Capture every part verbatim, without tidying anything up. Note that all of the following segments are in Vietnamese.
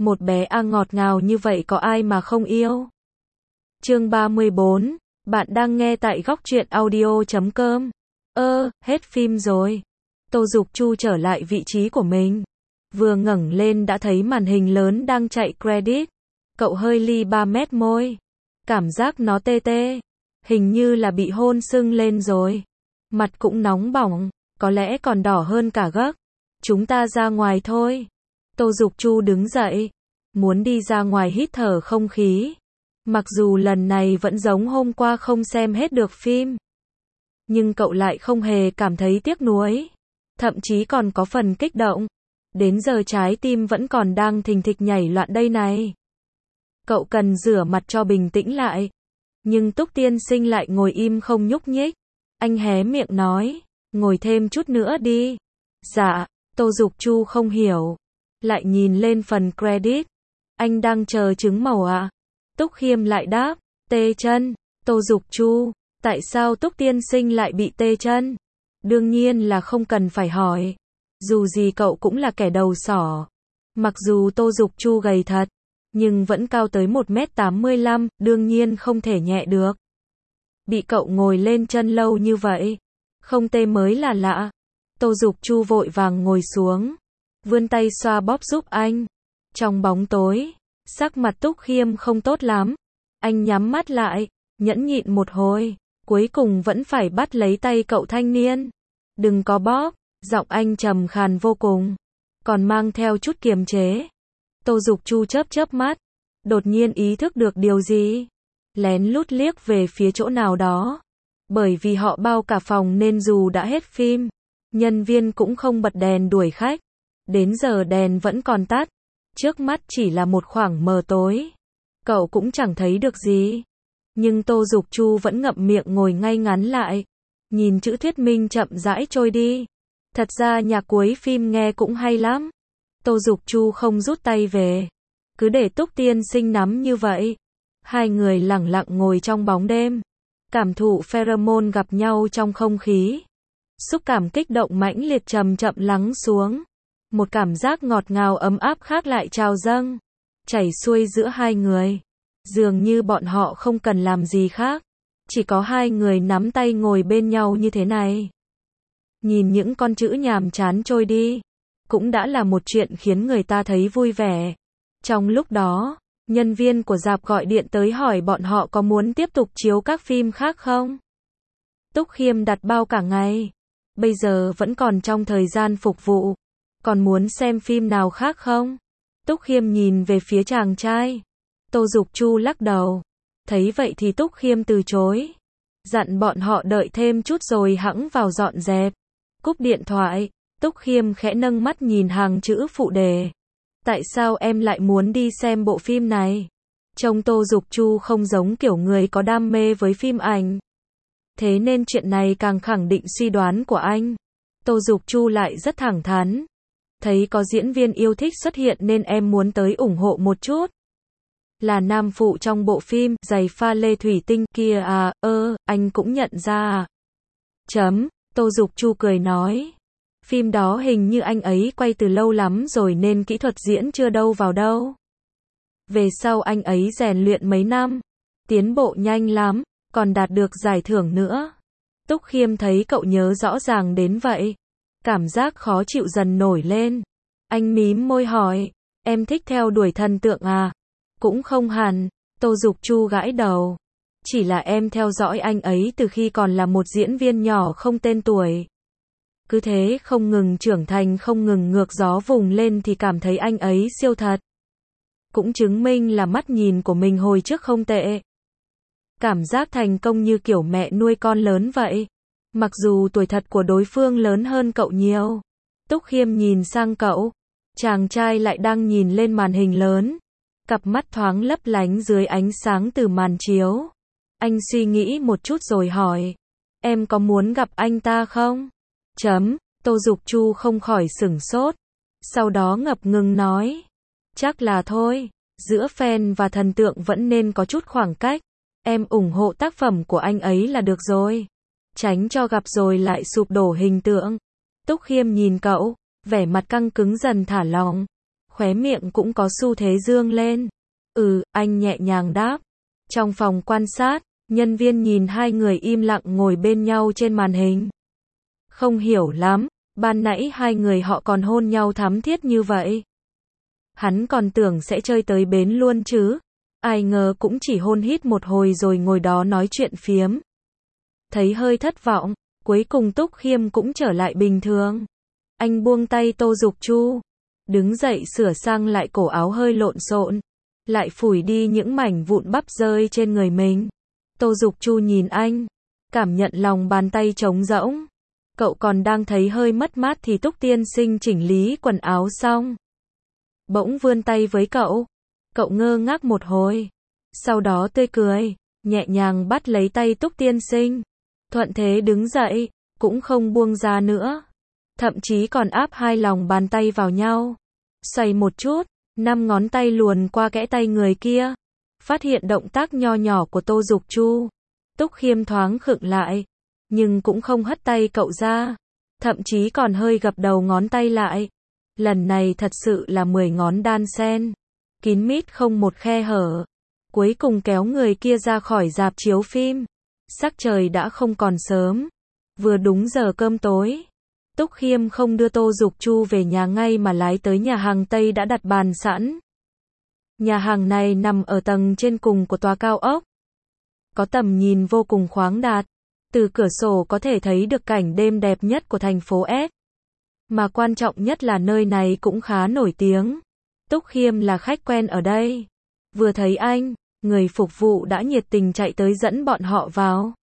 Một bé A ngọt ngào như vậy có ai mà không yêu. Chương ba mươi bốn, bạn đang nghe tại góc truyện audio chấm com. Ơ, hết phim rồi. Tô Dục Chu trở lại vị trí của mình. Vừa ngẩng lên đã thấy màn hình lớn đang chạy credit. Cậu hơi li ba mét môi. Cảm giác nó tê tê. Hình như là bị hôn sưng lên rồi. Mặt cũng nóng bỏng, có lẽ còn đỏ hơn cả gấc. Chúng ta ra ngoài thôi. Tô Dục Chu đứng dậy. Muốn đi ra ngoài hít thở không khí. Mặc dù lần này vẫn giống hôm qua không xem hết được phim. Nhưng cậu lại không hề cảm thấy tiếc nuối. Thậm chí còn có phần kích động. Đến giờ trái tim vẫn còn đang thình thịch nhảy loạn đây này. Cậu cần rửa mặt cho bình tĩnh lại. Nhưng Túc Tiên Sinh lại ngồi im không nhúc nhích. Anh hé miệng nói, ngồi thêm chút nữa đi. Dạ, Tô Dục Chu không hiểu. Lại nhìn lên phần credit. Anh đang chờ trứng màu ạ. À? Túc Khiêm lại đáp, tê chân. Tô Dục Chu, tại sao Túc Tiên Sinh lại bị tê chân? Đương nhiên là không cần phải hỏi. Dù gì cậu cũng là kẻ đầu sỏ. Mặc dù Tô Dục Chu gầy thật, nhưng vẫn cao tới một mét tám mươi lăm, đương nhiên không thể nhẹ được. Bị cậu ngồi lên chân lâu như vậy, không tê mới là lạ. Tô Dục Chu vội vàng ngồi xuống, vươn tay xoa bóp giúp anh. Trong bóng tối, sắc mặt Túc Khiêm không tốt lắm. Anh nhắm mắt lại, nhẫn nhịn một hồi, cuối cùng vẫn phải bắt lấy tay cậu thanh niên. Đừng có bóp, giọng anh trầm khàn vô cùng, còn mang theo chút kiềm chế. Tô Dục Chu chớp chớp mắt, đột nhiên ý thức được điều gì. Lén lút liếc về phía chỗ nào đó. Bởi vì họ bao cả phòng nên dù đã hết phim, nhân viên cũng không bật đèn đuổi khách. Đến giờ đèn vẫn còn tắt. Trước mắt chỉ là một khoảng mờ tối. Cậu cũng chẳng thấy được gì. Nhưng Tô Dục Chu vẫn ngậm miệng ngồi ngay ngắn lại. Nhìn chữ thuyết minh chậm rãi trôi đi. Thật ra nhạc cuối phim nghe cũng hay lắm. Tô Dục Chu không rút tay về. Cứ để Túc Tiên Sinh nắm như vậy. Hai người lẳng lặng ngồi trong bóng đêm. Cảm thụ pheromone gặp nhau trong không khí. Xúc cảm kích động mãnh liệt chậm chậm lắng xuống. Một cảm giác ngọt ngào ấm áp khác lại trào dâng. Chảy xuôi giữa hai người. Dường như bọn họ không cần làm gì khác. Chỉ có hai người nắm tay ngồi bên nhau như thế này. Nhìn những con chữ nhàm chán trôi đi. Cũng đã là một chuyện khiến người ta thấy vui vẻ. Trong lúc đó, nhân viên của rạp gọi điện tới hỏi bọn họ có muốn tiếp tục chiếu các phim khác không? Túc Khiêm đặt bao cả ngày. Bây giờ vẫn còn trong thời gian phục vụ. Còn muốn xem phim nào khác không? Túc Khiêm nhìn về phía chàng trai. Tô Dục Chu lắc đầu. Thấy vậy thì Túc Khiêm từ chối. Dặn bọn họ đợi thêm chút rồi hẵng vào dọn dẹp. Cúp điện thoại, Túc Khiêm khẽ nâng mắt nhìn hàng chữ phụ đề. Tại sao em lại muốn đi xem bộ phim này? Trông Tô Dục Chu không giống kiểu người có đam mê với phim ảnh. Thế nên chuyện này càng khẳng định suy đoán của anh. Tô Dục Chu lại rất thẳng thắn. Thấy có diễn viên yêu thích xuất hiện nên em muốn tới ủng hộ một chút. Là nam phụ trong bộ phim giày pha lê thủy tinh kia à, ơ, anh cũng nhận ra à. Chấm, Tô Dục Chu cười nói. Phim đó hình như anh ấy quay từ lâu lắm rồi nên kỹ thuật diễn chưa đâu vào đâu. Về sau anh ấy rèn luyện mấy năm. Tiến bộ nhanh lắm, còn đạt được giải thưởng nữa. Túc Khiêm thấy cậu nhớ rõ ràng đến vậy. Cảm giác khó chịu dần nổi lên. Anh mím môi hỏi, em thích theo đuổi thần tượng à? Cũng không hẳn, Tô Dục Chu gãi đầu. Chỉ là em theo dõi anh ấy từ khi còn là một diễn viên nhỏ không tên tuổi. Cứ thế không ngừng trưởng thành không ngừng ngược gió vùng lên thì cảm thấy anh ấy siêu thật. Cũng chứng minh là mắt nhìn của mình hồi trước không tệ. Cảm giác thành công như kiểu mẹ nuôi con lớn vậy. Mặc dù tuổi thật của đối phương lớn hơn cậu nhiều. Túc Khiêm nhìn sang cậu. Chàng trai lại đang nhìn lên màn hình lớn. Cặp mắt thoáng lấp lánh dưới ánh sáng từ màn chiếu. Anh suy nghĩ một chút rồi hỏi. Em có muốn gặp anh ta không? Chấm, Tô Dục Chu không khỏi sửng sốt. Sau đó ngập ngừng nói. Chắc là thôi. Giữa fan và thần tượng vẫn nên có chút khoảng cách. Em ủng hộ tác phẩm của anh ấy là được rồi. Tránh cho gặp rồi lại sụp đổ hình tượng. Túc Khiêm nhìn cậu. Vẻ mặt căng cứng dần thả lỏng. khóe miệng cũng có xu thế dương lên. Ừ, anh nhẹ nhàng đáp. Trong phòng quan sát, nhân viên nhìn hai người im lặng ngồi bên nhau trên màn hình. Không hiểu lắm, ban nãy hai người họ còn hôn nhau thắm thiết như vậy. Hắn còn tưởng sẽ chơi tới bến luôn chứ. Ai ngờ cũng chỉ hôn hít một hồi rồi ngồi đó nói chuyện phiếm. Thấy hơi thất vọng, cuối cùng Túc Khiêm cũng trở lại bình thường. Anh buông tay Tô Dục Chu, đứng dậy sửa sang lại cổ áo hơi lộn xộn, lại phủi đi những mảnh vụn bắp rơi trên người mình. Tô Dục Chu nhìn anh, cảm nhận lòng bàn tay trống rỗng. Cậu còn đang thấy hơi mất mát thì Túc tiên sinh chỉnh lý quần áo xong. Bỗng vươn tay với cậu. Cậu ngơ ngác một hồi. Sau đó tươi cười, nhẹ nhàng bắt lấy tay Túc tiên sinh. Thuận thế đứng dậy, cũng không buông ra nữa. Thậm chí còn áp hai lòng bàn tay vào nhau. Xoay một chút, năm ngón tay luồn qua kẽ tay người kia. Phát hiện động tác nho nhỏ của Tô Dục Chu. Túc Khiêm thoáng khựng lại, nhưng cũng không hất tay cậu ra. Thậm chí còn hơi gập đầu ngón tay lại. Lần này thật sự là mười ngón đan sen. Kín mít không một khe hở. Cuối cùng kéo người kia ra khỏi rạp chiếu phim. Sắc trời đã không còn sớm. Vừa đúng giờ cơm tối. Túc Khiêm không đưa Tô Dục Chu về nhà ngay mà lái tới nhà hàng Tây đã đặt bàn sẵn. Nhà hàng này nằm ở tầng trên cùng của tòa cao ốc. Có tầm nhìn vô cùng khoáng đạt. Từ cửa sổ có thể thấy được cảnh đêm đẹp nhất của thành phố S. Mà quan trọng nhất là nơi này cũng khá nổi tiếng. Túc Khiêm là khách quen ở đây. Vừa thấy anh, người phục vụ đã nhiệt tình chạy tới dẫn bọn họ vào.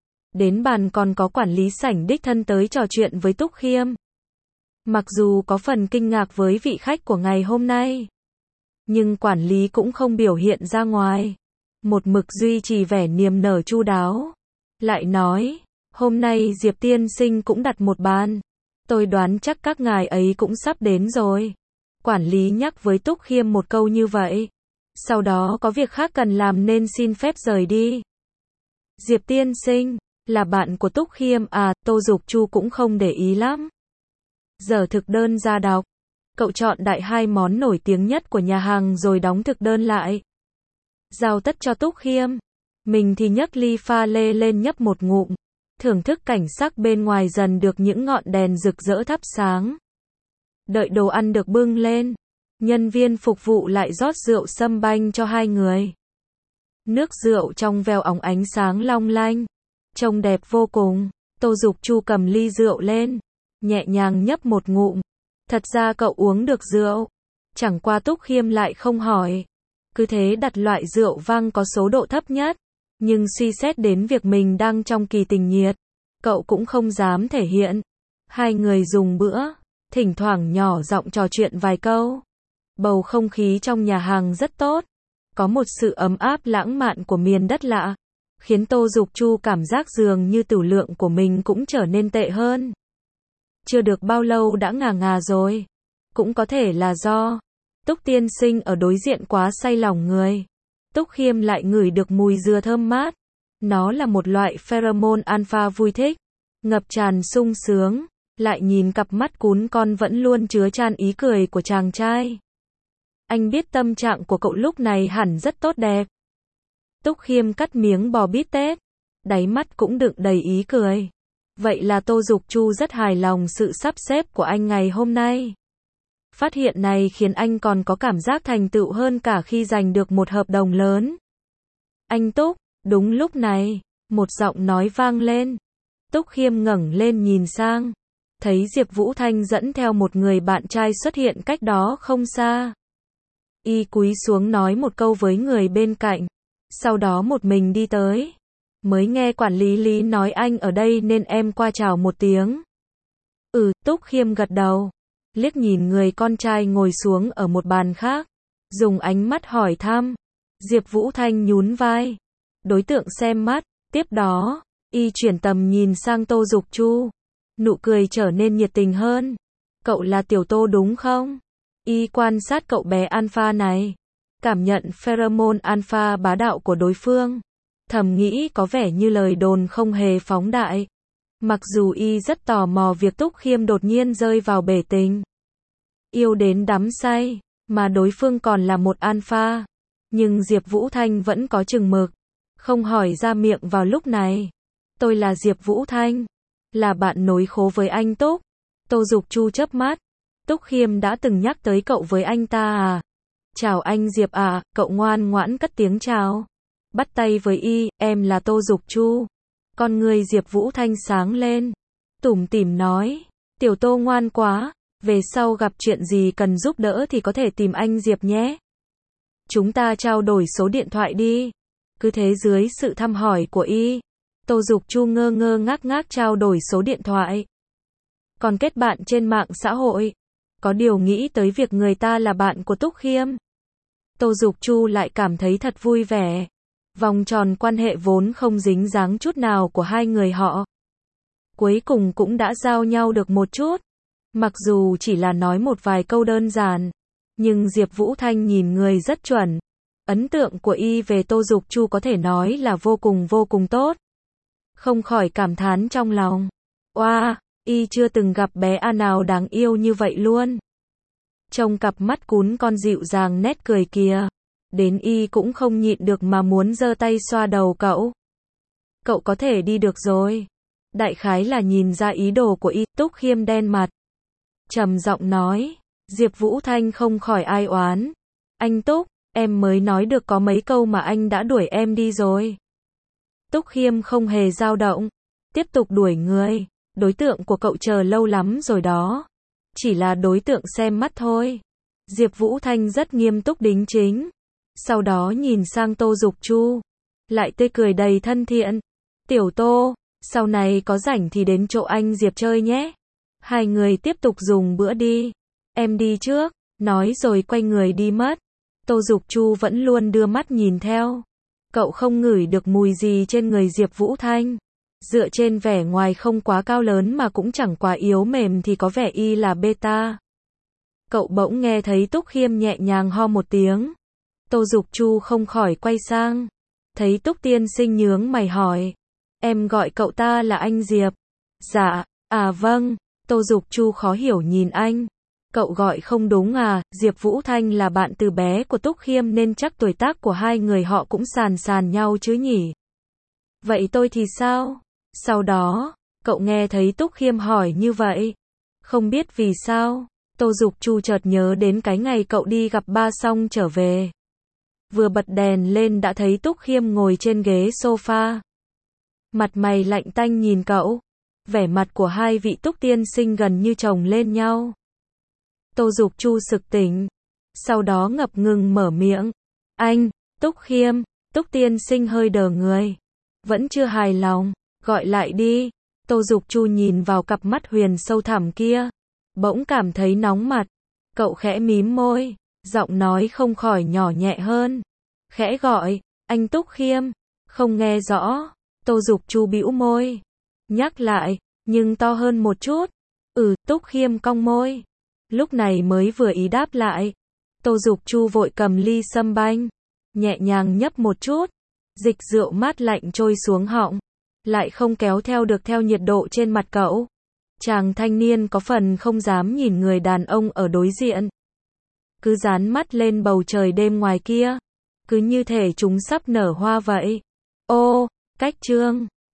Đến bàn còn có quản lý sảnh đích thân tới trò chuyện với Túc Khiêm. Mặc dù có phần kinh ngạc với vị khách của ngày hôm nay, nhưng quản lý cũng không biểu hiện ra ngoài. Một mực duy trì vẻ niềm nở chu đáo. Lại nói, hôm nay Diệp tiên sinh cũng đặt một bàn. Tôi đoán chắc các ngài ấy cũng sắp đến rồi. Quản lý nhắc với Túc Khiêm một câu như vậy. Sau đó có việc khác cần làm nên xin phép rời đi. Diệp tiên sinh, là bạn của Túc Khiêm à, Tô Dục Chu cũng không để ý lắm. Giờ thực đơn ra đọc. Cậu chọn đại hai món nổi tiếng nhất của nhà hàng rồi đóng thực đơn lại. Giao tất cho Túc Khiêm. Mình thì nhấc ly pha lê lên nhấp một ngụm. Thưởng thức cảnh sắc bên ngoài dần được những ngọn đèn rực rỡ thắp sáng. Đợi đồ ăn được bưng lên. Nhân viên phục vụ lại rót rượu sâm banh cho hai người. Nước rượu trong veo óng ánh sáng long lanh. Trông đẹp vô cùng. Tô Dục Chu cầm ly rượu lên. Nhẹ nhàng nhấp một ngụm. Thật ra cậu uống được rượu. Chẳng qua Túc Khiêm lại không hỏi. Cứ thế đặt loại rượu vang có số độ thấp nhất. Nhưng suy xét đến việc mình đang trong kỳ tình nhiệt, cậu cũng không dám thể hiện. Hai người dùng bữa, thỉnh thoảng nhỏ giọng trò chuyện vài câu. Bầu không khí trong nhà hàng rất tốt. Có một sự ấm áp lãng mạn của miền đất lạ, khiến Tô Dục Chu cảm giác dường như tửu lượng của mình cũng trở nên tệ hơn. Chưa được bao lâu đã ngà ngà rồi. Cũng có thể là do Túc tiên sinh ở đối diện quá say lòng người. Túc Khiêm lại ngửi được mùi dừa thơm mát. Nó là một loại pheromone alpha vui thích, ngập tràn sung sướng. Lại nhìn cặp mắt cún con vẫn luôn chứa chan ý cười của chàng trai. Anh biết tâm trạng của cậu lúc này hẳn rất tốt đẹp. Túc Khiêm cắt miếng bò bít tết, đáy mắt cũng đựng đầy ý cười. Vậy là Tô Dục Chu rất hài lòng sự sắp xếp của anh ngày hôm nay. Phát hiện này khiến anh còn có cảm giác thành tựu hơn cả khi giành được một hợp đồng lớn. Anh Túc, đúng lúc này, một giọng nói vang lên. Túc Khiêm ngẩng lên nhìn sang, thấy Diệp Vũ Thanh dẫn theo một người bạn trai xuất hiện cách đó không xa. Y cúi xuống nói một câu với người bên cạnh, sau đó một mình đi tới. Mới nghe quản lý Lý nói anh ở đây nên em qua chào một tiếng. Ừ, Túc Khiêm gật đầu, liếc nhìn người con trai ngồi xuống ở một bàn khác, dùng ánh mắt hỏi thăm. Diệp Vũ Thanh nhún vai, đối tượng xem mắt, tiếp đó, y chuyển tầm nhìn sang Tô Dục Chu, nụ cười trở nên nhiệt tình hơn. Cậu là Tiểu Tô đúng không? Y quan sát cậu bé alpha này, cảm nhận pheromone alpha bá đạo của đối phương, thầm nghĩ có vẻ như lời đồn không hề phóng đại. Mặc dù y rất tò mò việc Túc Khiêm đột nhiên rơi vào bể tình, yêu đến đắm say, mà đối phương còn là một alpha. Nhưng Diệp Vũ Thanh vẫn có chừng mực, không hỏi ra miệng vào lúc này. Tôi là Diệp Vũ Thanh, là bạn nối khố với anh Túc. Tô Dục Chu chớp mắt. Túc Khiêm đã từng nhắc tới cậu với anh ta à? Chào anh Diệp à, cậu ngoan ngoãn cất tiếng chào. Bắt tay với y, em là Tô Dục Chu. Con người Diệp Vũ Thanh sáng lên. Tủm tỉm nói, tiểu Tô ngoan quá, về sau gặp chuyện gì cần giúp đỡ thì có thể tìm anh Diệp nhé. Chúng ta trao đổi số điện thoại đi. Cứ thế dưới sự thăm hỏi của y, Tô Dục Chu ngơ ngơ ngác ngác trao đổi số điện thoại. Còn kết bạn trên mạng xã hội. Có điều nghĩ tới việc người ta là bạn của Túc Khiêm. Tô Dục Chu lại cảm thấy thật vui vẻ. Vòng tròn quan hệ vốn không dính dáng chút nào của hai người họ. Cuối cùng cũng đã giao nhau được một chút. Mặc dù chỉ là nói một vài câu đơn giản. Nhưng Diệp Vũ Thanh nhìn người rất chuẩn. Ấn tượng của y về Tô Dục Chu có thể nói là vô cùng vô cùng tốt. Không khỏi cảm thán trong lòng. Oa, wow, y chưa từng gặp bé A nào đáng yêu như vậy luôn. Trông cặp mắt cún con dịu dàng nét cười kìa. Đến y cũng không nhịn được mà muốn giơ tay xoa đầu cậu. Cậu có thể đi được rồi. Đại khái là nhìn ra ý đồ của y. Túc Khiêm đen mặt, trầm giọng nói. Diệp Vũ Thanh không khỏi ai oán. Anh Túc, em mới nói được có mấy câu mà anh đã đuổi em đi rồi. Túc Khiêm không hề dao động. Tiếp tục đuổi người. Đối tượng của cậu chờ lâu lắm rồi đó. Chỉ là đối tượng xem mắt thôi. Diệp Vũ Thanh rất nghiêm túc đính chính. Sau đó nhìn sang Tô Dục Chu. Lại tươi cười đầy thân thiện. Tiểu Tô, sau này có rảnh thì đến chỗ anh Diệp chơi nhé. Hai người tiếp tục dùng bữa đi. Em đi trước. Nói rồi quay người đi mất. Tô Dục Chu vẫn luôn đưa mắt nhìn theo. Cậu không ngửi được mùi gì trên người Diệp Vũ Thanh. Dựa trên vẻ ngoài không quá cao lớn mà cũng chẳng quá yếu mềm thì có vẻ y là beta. Cậu bỗng nghe thấy Túc Khiêm nhẹ nhàng ho một tiếng. Tô Dục Chu không khỏi quay sang. Thấy Túc tiên sinh nhướng mày hỏi. Em gọi cậu ta là anh Diệp. Dạ, à vâng. Tô Dục Chu khó hiểu nhìn anh. Cậu gọi không đúng à, Diệp Vũ Thanh là bạn từ bé của Túc Khiêm nên chắc tuổi tác của hai người họ cũng sàn sàn nhau chứ nhỉ. Vậy tôi thì sao? Sau đó, cậu nghe thấy Túc Khiêm hỏi như vậy. Không biết vì sao, Tô Dục Chu chợt nhớ đến cái ngày cậu đi gặp ba xong trở về. Vừa bật đèn lên đã thấy Túc Khiêm ngồi trên ghế sofa. Mặt mày lạnh tanh nhìn cậu. Vẻ mặt của hai vị Túc tiên sinh gần như chồng lên nhau. Tô Dục Chu sực tỉnh. Sau đó ngập ngừng mở miệng. Anh, Túc Khiêm. Túc tiên sinh hơi đờ người. Vẫn chưa hài lòng. Gọi lại đi. Tô Dục Chu nhìn vào cặp mắt huyền sâu thẳm kia. Bỗng cảm thấy nóng mặt. Cậu khẽ mím môi. Giọng nói không khỏi nhỏ nhẹ hơn. Khẽ gọi. Anh Túc Khiêm. Không nghe rõ. Tô Dục Chu bĩu môi. Nhắc lại. Nhưng to hơn một chút. Ừ, Túc Khiêm cong môi. Lúc này mới vừa ý đáp lại. Tô Dục Chu vội cầm ly sâm banh. Nhẹ nhàng nhấp một chút. Dịch rượu mát lạnh trôi xuống họng. Lại không kéo theo được theo nhiệt độ trên mặt cậu. Chàng thanh niên có phần không dám nhìn người đàn ông ở đối diện. Cứ dán mắt lên bầu trời đêm ngoài kia. Cứ như thể chúng sắp nở hoa vậy. Ô, cách chương.